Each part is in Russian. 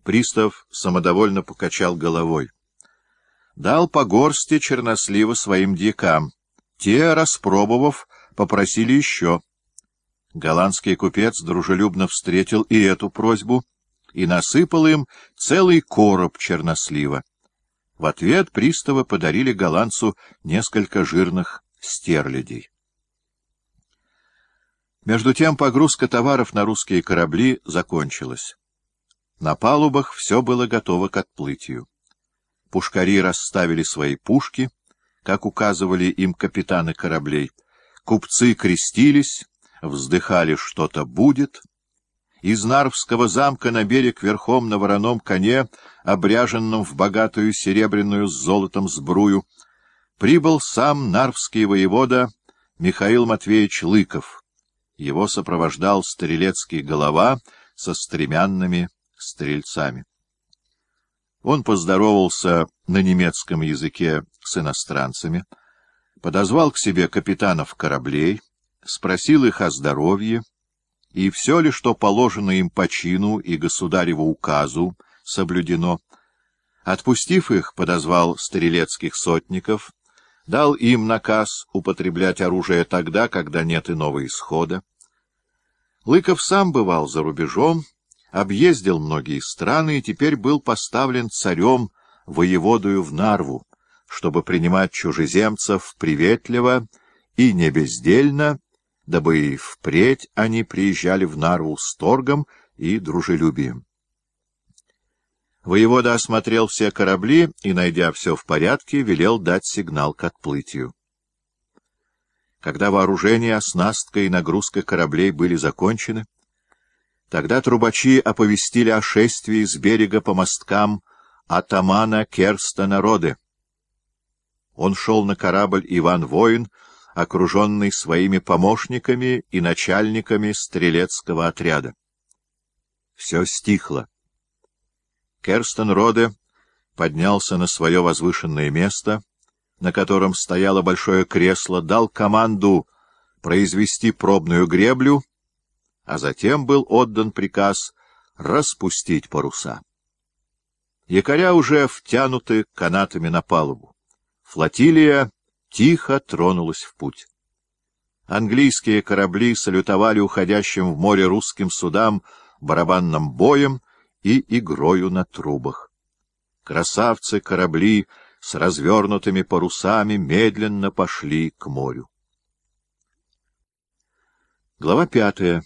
Пристав самодовольно покачал головой. Дал по горсти чернослива своим дьякам. Те, распробовав, попросили еще. Голландский купец дружелюбно встретил и эту просьбу и насыпал им целый короб чернослива. В ответ приставы подарили голландцу несколько жирных стерлядей. Между тем погрузка товаров на русские корабли закончилась. На палубах все было готово к отплытию. Пушкари расставили свои пушки, как указывали им капитаны кораблей. Купцы крестились, вздыхали «что-то будет». Из Нарвского замка на берег верхом на вороном коне, обряженном в богатую серебряную с золотом сбрую, прибыл сам нарвский воевода Михаил Матвеевич Лыков. Его сопровождал стрелецкий голова со стремянными стрельцами. Он поздоровался на немецком языке с иностранцами, подозвал к себе капитанов кораблей, спросил их о здоровье, и все ли, что положено им по чину и государеву указу, соблюдено. Отпустив их, подозвал стрелецких сотников, дал им наказ употреблять оружие тогда, когда нет иного исхода. Лыков сам бывал за рубежом, объездил многие страны и теперь был поставлен царем воеводою в Нарву, чтобы принимать чужеземцев приветливо и не бездельно, дабы и впредь они приезжали в Нарву с торгом и дружелюбием. Воевода осмотрел все корабли и, найдя все в порядке, велел дать сигнал к отплытию. Когда вооружение, оснастка и нагрузка кораблей были закончены, тогда трубачи оповестили о шествии с берега по мосткам атамана Керстена Роде. Он шел на корабль Иван-Воин, окруженный своими помощниками и начальниками стрелецкого отряда. Все стихло. Керстен Роде поднялся на свое возвышенное место, на котором стояло большое кресло, дал команду произвести пробную греблю, а затем был отдан приказ распустить паруса. Якоря уже втянуты канатами на палубу. Флотилия тихо тронулась в путь. Английские корабли салютовали уходящим в море русским судам барабанным боем и игрою на трубах. Красавцы-корабли с развернутыми парусами медленно пошли к морю. Глава 5.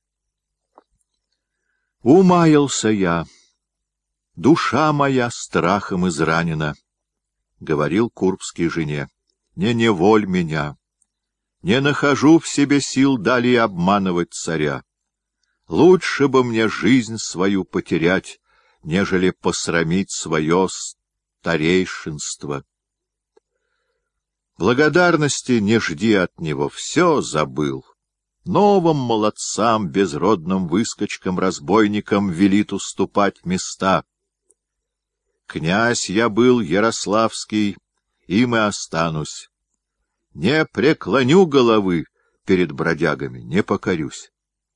«Умаялся я, душа моя страхом изранена», — говорил Курбский жене. «Не неволь меня, не нахожу в себе сил далее обманывать царя. Лучше бы мне жизнь свою потерять, нежели посрамить свое старейшинство. Благодарности не жди от него, все забыл. Новым молодцам, безродным выскочкам, разбойникам велит уступать места. Князь я был Ярославский, им и останусь. Не преклоню головы перед бродягами, не покорюсь».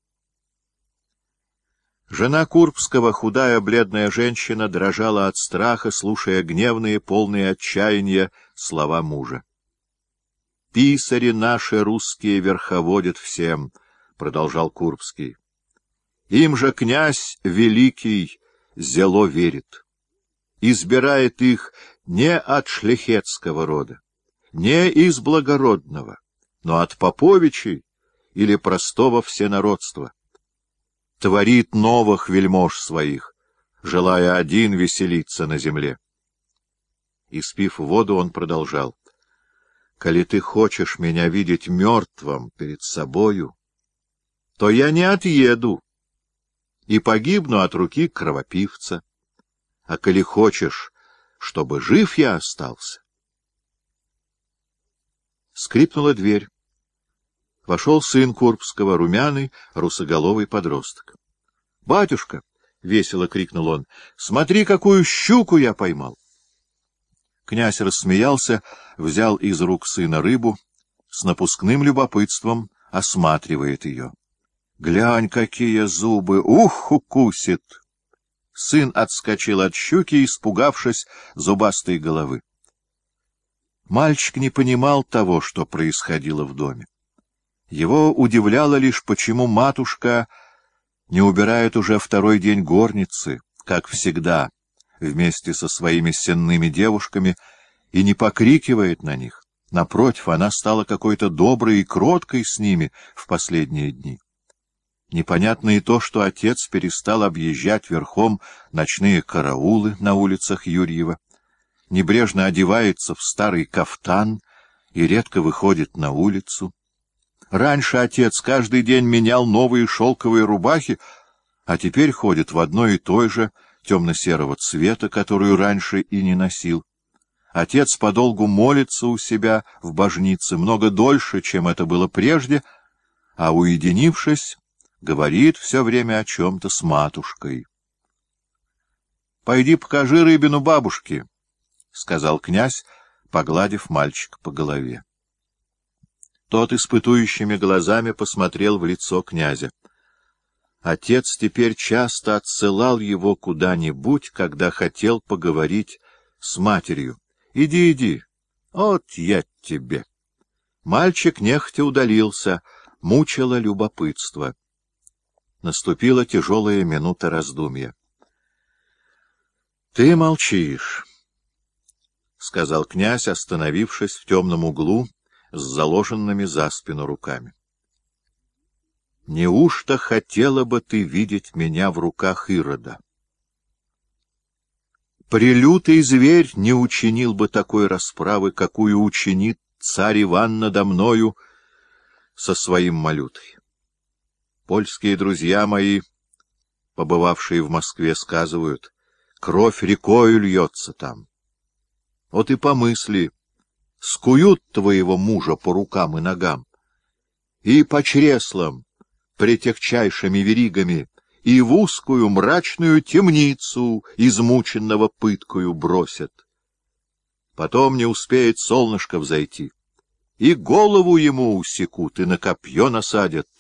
Жена Курбского, худая, бледная женщина, дрожала от страха, слушая гневные, полные отчаяния слова мужа. «Писари наши русские верховодят всем», — продолжал Курбский. «Им же князь великий зело верит. Избирает их не от шляхетского рода, не из благородного, но от поповичей или простого всенародства. Творит новых вельмож своих, желая один веселиться на земле». Испив воду, он продолжал. «Коли ты хочешь меня видеть мертвым перед собою, то я не отъеду и погибну от руки кровопивца. А коли хочешь, чтобы жив я остался...» Скрипнула дверь. Вошел сын Курбского, румяный, русоголовый подросток. «Батюшка!» — весело крикнул он. «Смотри, какую щуку я поймал!» Князь рассмеялся, взял из рук сына рыбу, с напускным любопытством осматривает ее. «Глянь, какие зубы! Ух, укусит!» Сын отскочил от щуки, испугавшись зубастой головы. Мальчик не понимал того, что происходило в доме. Его удивляло лишь, почему матушка не убирает уже второй день горницы, как всегда, вместе со своими сенными девушками, и не покрикивает на них. Напротив, она стала какой-то доброй и кроткой с ними в последние дни. Непонятно и то, что отец перестал объезжать верхом ночные караулы на улицах Юрьева, небрежно одевается в старый кафтан и редко выходит на улицу. Раньше отец каждый день менял новые шелковые рубахи, а теперь ходит в одной и той же темно-серого цвета, которую раньше и не носил. Отец подолгу молится у себя в божнице много дольше, чем это было прежде, а, уединившись, говорит все время о чем-то с матушкой. — Пойди покажи рыбину бабушке, — сказал князь, погладив мальчика по голове. Тот испытующими глазами посмотрел в лицо князя. Отец теперь часто отсылал его куда-нибудь, когда хотел поговорить с матерью. — Иди, иди, вот я тебе. Мальчик нехотя удалился, мучило любопытство. Наступила тяжелая минута раздумья. — Ты молчишь, — сказал князь, остановившись в темном углу с заложенными за спину руками. — Неужто хотела бы ты видеть меня в руках Ирода? Прелютый зверь не учинил бы такой расправы, какую учинит царь Иван надо мною со своим малютой. Польские друзья мои, побывавшие в Москве, сказывают, кровь рекою льется там. Вот и помысли, скуют твоего мужа по рукам и ногам, и по чреслам, претягчайшими веригами, и в узкую мрачную темницу, измученного пыткою, бросят. Потом не успеет солнышко взойти, и голову ему усекут, и на копье насадят.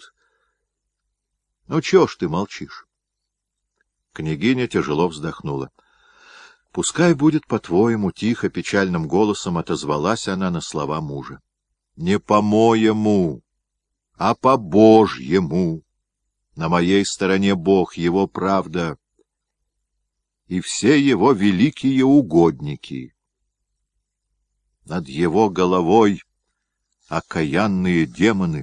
Ну, чего ж ты молчишь? Княгиня тяжело вздохнула. — Пускай будет по-твоему, — тихо, печальным голосом отозвалась она на слова мужа. — Не по-моему, а по-божьему. На моей стороне Бог, его правда, и все его великие угодники. Над его головой окаянные демоны.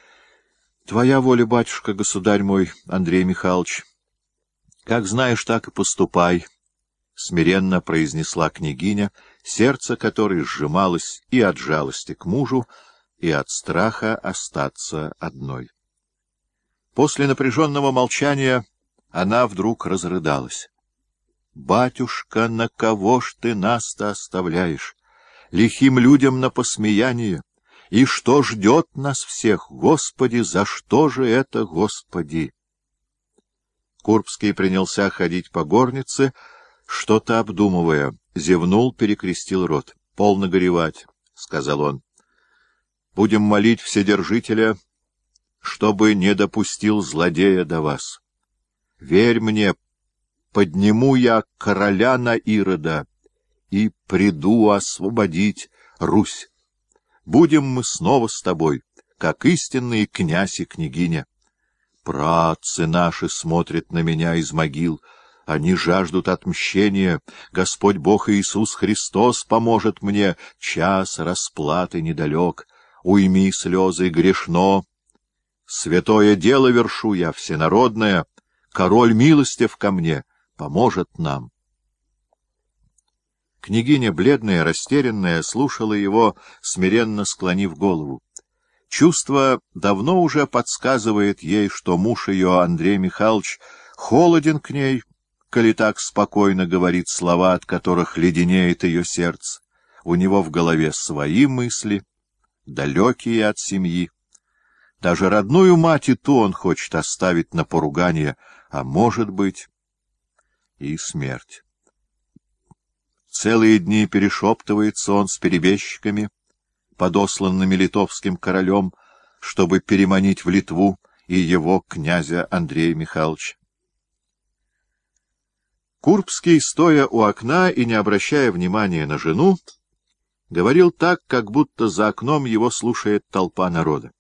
Твоя воля, батюшка, государь мой, Андрей Михайлович. Как знаешь, так и поступай, — смиренно произнесла княгиня, сердце которой сжималось и от жалости к мужу, и от страха остаться одной. После напряженного молчания она вдруг разрыдалась. — Батюшка, на кого ж ты нас-то оставляешь? Лихим людям на посмеяние. И что ждет нас всех? Господи, за что же это, Господи? Курбский принялся ходить по горнице, что-то обдумывая. Зевнул, перекрестил рот. — Полно горевать, — сказал он. — Будем молить Вседержителя, чтобы не допустил злодея до вас. Верь мне, подниму я короля на Ирода и приду освободить Русь. Будем мы снова с тобой, как истинные князь и княгиня. Праотцы наши смотрят на меня из могил, они жаждут отмщения. Господь Бог Иисус Христос поможет мне, час расплаты недалек. Уйми слезы, грешно. Святое дело вершу я, всенародное, король милостив ко мне, поможет нам. Княгиня, бледная, растерянная, слушала его, смиренно склонив голову. Чувство давно уже подсказывает ей, что муж ее, Андрей Михайлович, холоден к ней, коли так спокойно говорит слова, от которых леденеет ее сердце. У него в голове свои мысли, далекие от семьи. Даже родную мать и ту он хочет оставить на поругание, а может быть и смерть. Целые дни перешептывается он с перебежчиками, подосланными литовским королем, чтобы переманить в Литву и его князя Андрея Михайловича. Курбский, стоя у окна и не обращая внимания на жену, говорил так, как будто за окном его слушает толпа народа.